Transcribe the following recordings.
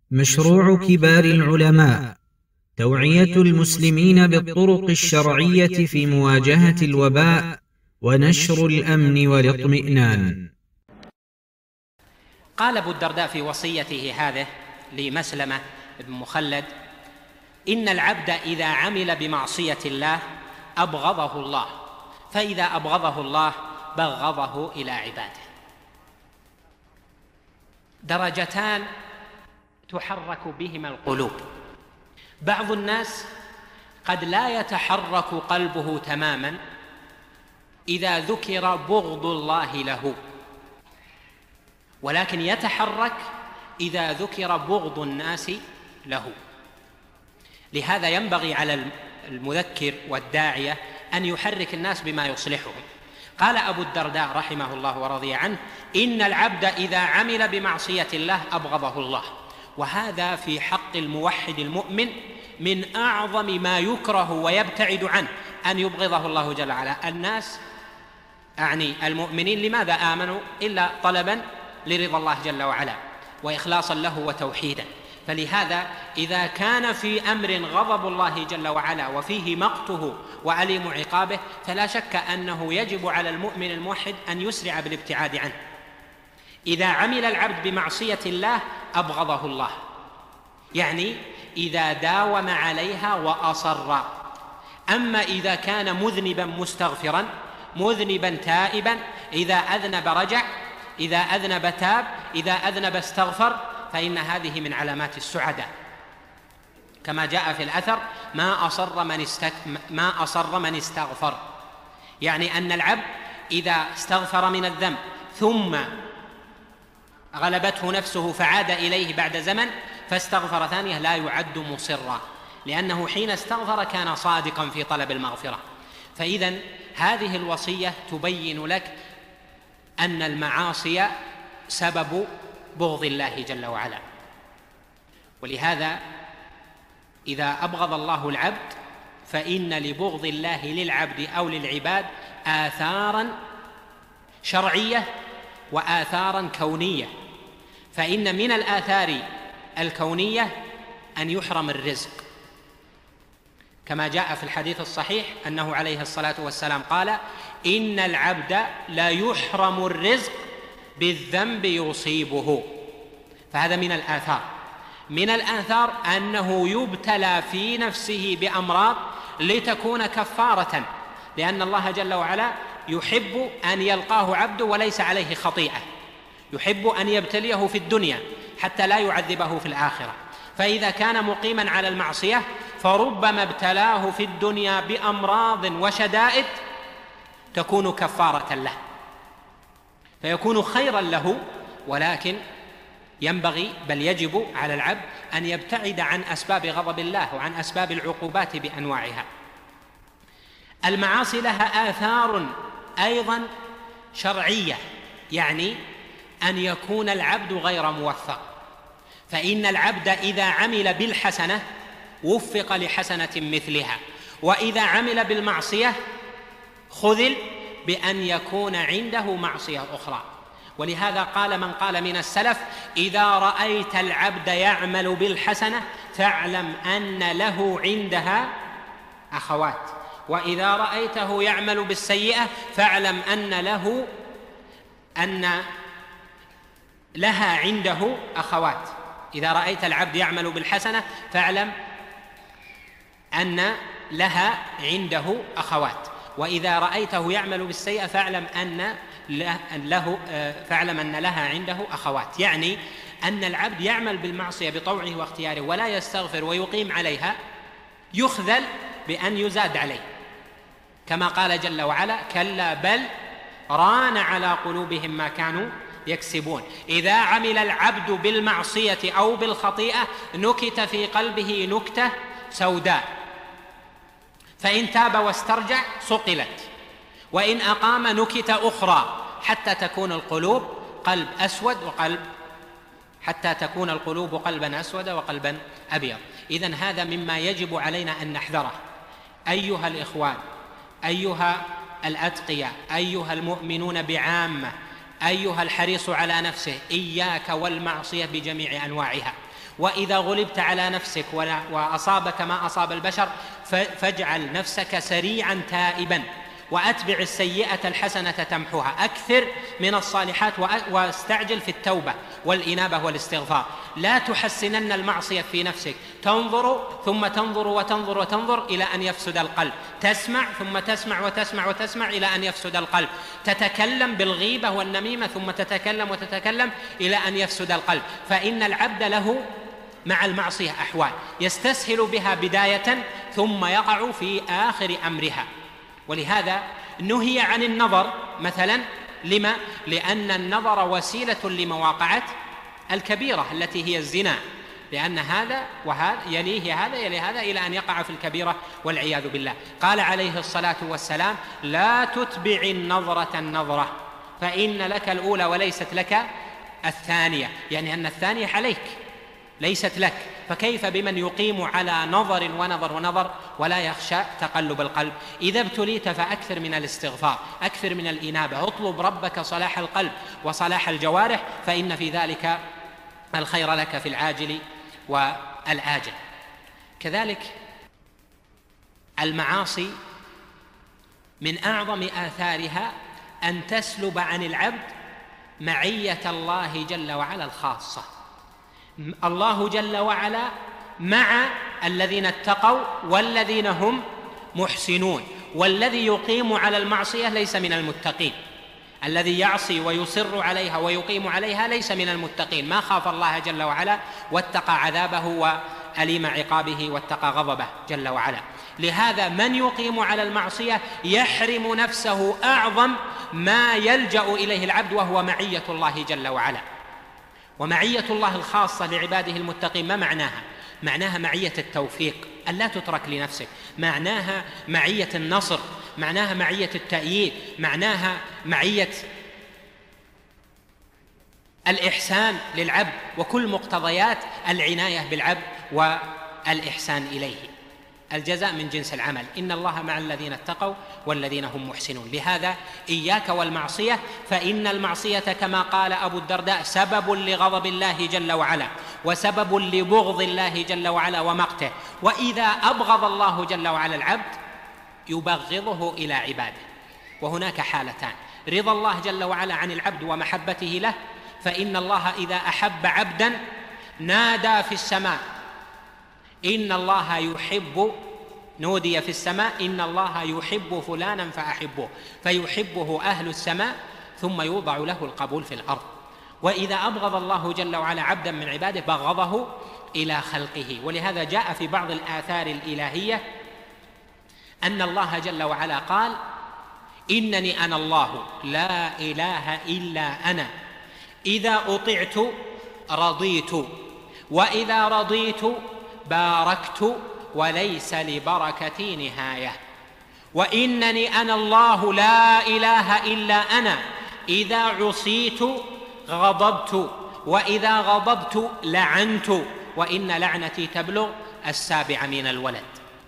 مشروع كبار العلماء توعية المسلمين بالطرق الشرعية في مواجهة الوباء ونشر الأمن والاطمئنان. قال أبو الدرداء في وصيته هذه لمسلمة بن مخلد: إن العبد إذا عمل بمعصية الله أبغضه الله، فإذا أبغضه الله بغضه إلى عباده. درجتان تحرك بهما القلوب. بعض الناس قد لا يتحرك قلبه تماما إذا ذكر بغض الله له، ولكن يتحرك إذا ذكر بغض الناس له. لهذا ينبغي على المذكر والداعية أن يحرك الناس بما يصلحهم. قال أبو الدرداء رحمه الله ورضي عنه: إن العبد إذا عمل بمعصية الله أبغضه الله. وهذا في حق الموحد المؤمن من أعظم ما يكره ويبتعد عنه، أن يبغضه الله جل وعلا. الناس أعني المؤمنين لماذا آمنوا إلا طلبا لرضا الله جل وعلا وإخلاصا له وتوحيدا. فلهذا إذا كان في أمر غضب الله جل وعلا وفيه مقته وأليم عقابه، فلا شك أنه يجب على المؤمن الموحد أن يسرع بالابتعاد عنه. إذا عمل العبد بمعصية الله أبغضه الله، يعني إذا داوم عليها وأصر. أما إذا كان مذنبا مستغفرا، مذنبا تائبا، إذا أذنب رجع، إذا أذنب تاب، إذا أذنب استغفر، فإن هذه من علامات السعداء، كما جاء في الأثر: ما أصر من استغفر. يعني أن العبد إذا استغفر من الذنب ثم غلبته نفسه فعاد إليه بعد زمن فاستغفر ثانية لا يعد مصرا، لأنه حين استغفر كان صادقا في طلب المغفرة. فإذن هذه الوصية تبين لك أن المعاصي سبب بغض الله جل وعلا. ولهذا إذا أبغض الله العبد فإن لبغض الله للعبد أو للعباد آثارا شرعية وآثارا كونية. فإن من الآثار الكونية أن يحرم الرزق، كما جاء في الحديث الصحيح أنه عليه الصلاة والسلام قال: إن العبد لا يحرم الرزق بالذنب يصيبه. فهذا من الآثار. من الآثار أنه يبتلى في نفسه بأمراض لتكون كفارة، لأن الله جل وعلا يحب أن يلقاه عبده وليس عليه خطيئة، يحب أن يبتليه في الدنيا حتى لا يعذبه في الآخرة. فإذا كان مقيما على المعصية فربما ابتلاه في الدنيا بأمراض وشدائد تكون كفارة له، فيكون خيرا له. ولكن ينبغي بل يجب على العبد أن يبتعد عن أسباب غضب الله وعن أسباب العقوبات بأنواعها. المعاصي لها آثار أيضا شرعية، يعني أن يكون العبد غير موفق. فإن العبد إذا عمل بالحسنة وفق لحسنة مثلها، وإذا عمل بالمعصية خذل بأن يكون عنده معصية أخرى. ولهذا قال من قال من السلف: إذا رأيت العبد يعمل بالحسنة فاعلم أن له عندها أخوات، وإذا رأيته يعمل بالسيئة فاعلم أن لها عنده أخوات. إذا رأيت العبد يعمل بالحسنة فاعلم أن لها عنده أخوات، وإذا رأيته يعمل بالسيئة فاعلم أن لها عنده أخوات. يعني أن العبد يعمل بالمعصية بطوعه واختياره ولا يستغفر ويقيم عليها، يخذل بأن يزاد عليه، كما قال جل وعلا: كلا بل ران على قلوبهم ما كانوا يكسبون. إذا عمل العبد بالمعصية أو بالخطيئة نكت في قلبه نكتة سوداء، فإن تاب واسترجع صقلت، وإن أقام نكت أخرى حتى تكون القلوب قلب أسود حتى تكون القلوب قلبا أسود وقلبا أبيض. إذن هذا مما يجب علينا أن نحذره أيها الإخوان، أيها الأتقياء، أيها المؤمنون بعامة، أيها الحريص على نفسه، إياك والمعصية بجميع أنواعها. وإذا غلبت على نفسك وأصابك ما أصاب البشر فاجعل نفسك سريعا تائبا، وأتبع السيئة الحسنة تمحوها، أكثر من الصالحات واستعجل في التوبة والإنابة والاستغفار. لا تحسنن المعصية في نفسك، تنظر ثم تنظر وتنظر وتنظر إلى أن يفسد القلب، تسمع ثم تسمع وتسمع وتسمع إلى أن يفسد القلب، تتكلم بالغيبة والنميمة ثم تتكلم وتتكلم إلى أن يفسد القلب. فإن العبد له مع المعصية أحوال يستسهل بها بداية ثم يقع في آخر أمرها. ولهذا نهي عن النظر مثلا. لما؟ لأن النظر وسيلة لمواقعة الكبيرة التي هي الزنا، لأن هذا وهذا يليه هذا يلي هذا إلى أن يقع في الكبيرة والعياذ بالله. قال عليه الصلاة والسلام: لا تتبع النظرة النظرة فإن لك الأولى وليست لك الثانية، يعني أن الثانية عليك ليست لك، فكيف بمن يقيم على نظر ونظر ونظر ولا يخشى تقلب القلب؟ إذا ابتليت فأكثر من الاستغفار، أكثر من الإنابة، اطلب ربك صلاح القلب وصلاح الجوارح، فإن في ذلك الخير لك في العاجل والآجل. كذلك المعاصي من أعظم آثارها أن تسلب عن العبد معية الله جل وعلا الخاصة. الله جل وعلا مع الذين اتقوا والذين هم محسنون، والذي يقيم على المعصية ليس من المتقين، الذي يعصي ويصر عليها ويقيم عليها ليس من المتقين، ما خاف الله جل وعلا واتقى عذابه وأليم عقابه واتقى غضبه جل وعلا. لهذا من يقيم على المعصية يحرم نفسه أعظم ما يلجأ إليه العبد، وهو معية الله جل وعلا. ومعية الله الخاصة لعباده المتقين ما معناها؟ معناها معية التوفيق، أن لا تترك لنفسك، معناها معية النصر، معناها معية التأييد، معناها معية الإحسان للعبد، وكل مقتضيات العناية بالعبد والإحسان إليه. الجزاء من جنس العمل، إن الله مع الذين اتقوا والذين هم محسنون. لهذا إياك والمعصية، فإن المعصية كما قال أبو الدرداء سبب لغضب الله جل وعلا وسبب لبغض الله جل وعلا ومقته. وإذا أبغض الله جل وعلا العبد يبغضه إلى عباده. وهناك حالتان: رضا الله جل وعلا عن العبد ومحبته له، فإن الله إذا أحب عبدا نادى في السماء إن الله يحب، نودي في السماء إن الله يحب فلانا فأحبه، فيحبه أهل السماء ثم يوضع له القبول في الأرض. وإذا أبغض الله جل وعلا عبدا من عباده بغضه إلى خلقه. ولهذا جاء في بعض الآثار الإلهية أن الله جل وعلا قال: إنني أنا الله لا إله إلا أنا، إذا أطعت رضيت، وإذا رضيت باركت، وليس لبركتي نهاية. وإنني أنا الله لا إله إلا أنا، إذا عصيت غضبت، وإذا غضبت لعنت، وإن لعنتي تبلغ 7 من الولد.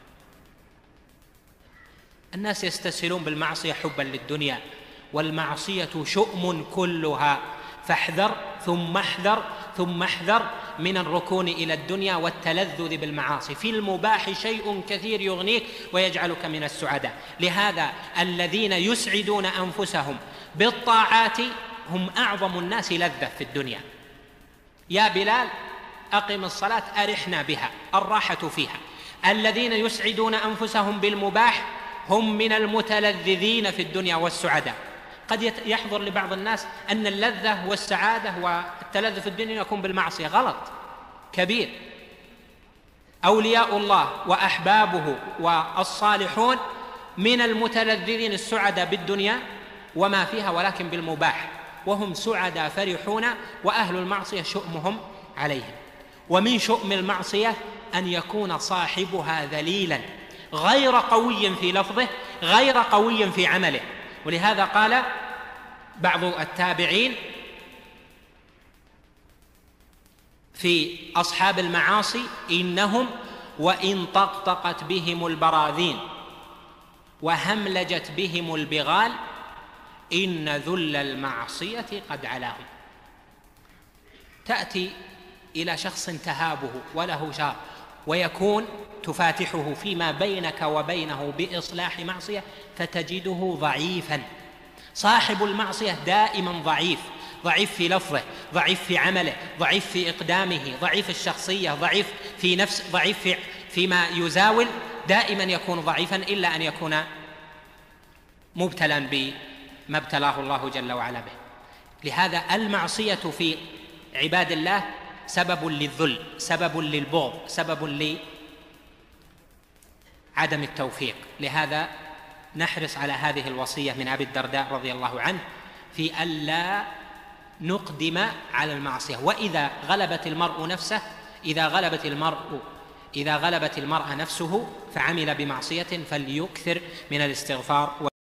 الناس يستسهلون بالمعصية حبا للدنيا، والمعصية شؤم كلها، فاحذر ثم احذر ثم احذر من الركون إلى الدنيا والتلذذ بالمعاصي. في المباح شيء كثير يغنيك ويجعلك من السعداء. لهذا الذين يسعدون أنفسهم بالطاعات هم أعظم الناس لذة في الدنيا. يا بلال أقم الصلاة أرحنا بها، الراحة فيها. الذين يسعدون أنفسهم بالمباح هم من المتلذذين في الدنيا والسعداء. قد يحضر لبعض الناس أن اللذة والسعادة والتلذذ في الدنيا يكون بالمعصية، غلط كبير. أولياء الله وأحبابه والصالحون من المتلذذين السعداء بالدنيا وما فيها، ولكن بالمباح، وهم سعداء فرحون، وأهل المعصية شؤمهم عليهم. ومن شؤم المعصية أن يكون صاحبها ذليلا غير قوي في لفظه، غير قوي في عمله. ولهذا قال بعض التابعين في أصحاب المعاصي: إنهم وإن طقطقت بهم البراذين وهملجت بهم البغال إن ذل المعصية قد علاهم. تأتي إلى شخص تهابه وله جار ويكون تفاتحه فيما بينك وبينه بإصلاح معصية فتجده ضعيفا. صاحب المعصية دائما ضعيف، ضعيف في لفظه، ضعيف في عمله، ضعيف في إقدامه، ضعيف الشخصية، ضعيف في نفس، ضعيف فيما يزاول، دائما يكون ضعيفا إلا أن يكون مبتلا بما ابتلاه الله جل وعلا به. لهذا المعصية في عباد الله سبب للذل، سبب للبغض، سبب لعدم التوفيق. لهذا نحرص على هذه الوصية من أبي الدرداء رضي الله عنه في ألا نقدم على المعصية. وإذا غلبت المرء نفسه، إذا غلبت المرء نفسه فعمل بمعصية فليكثر من الاستغفار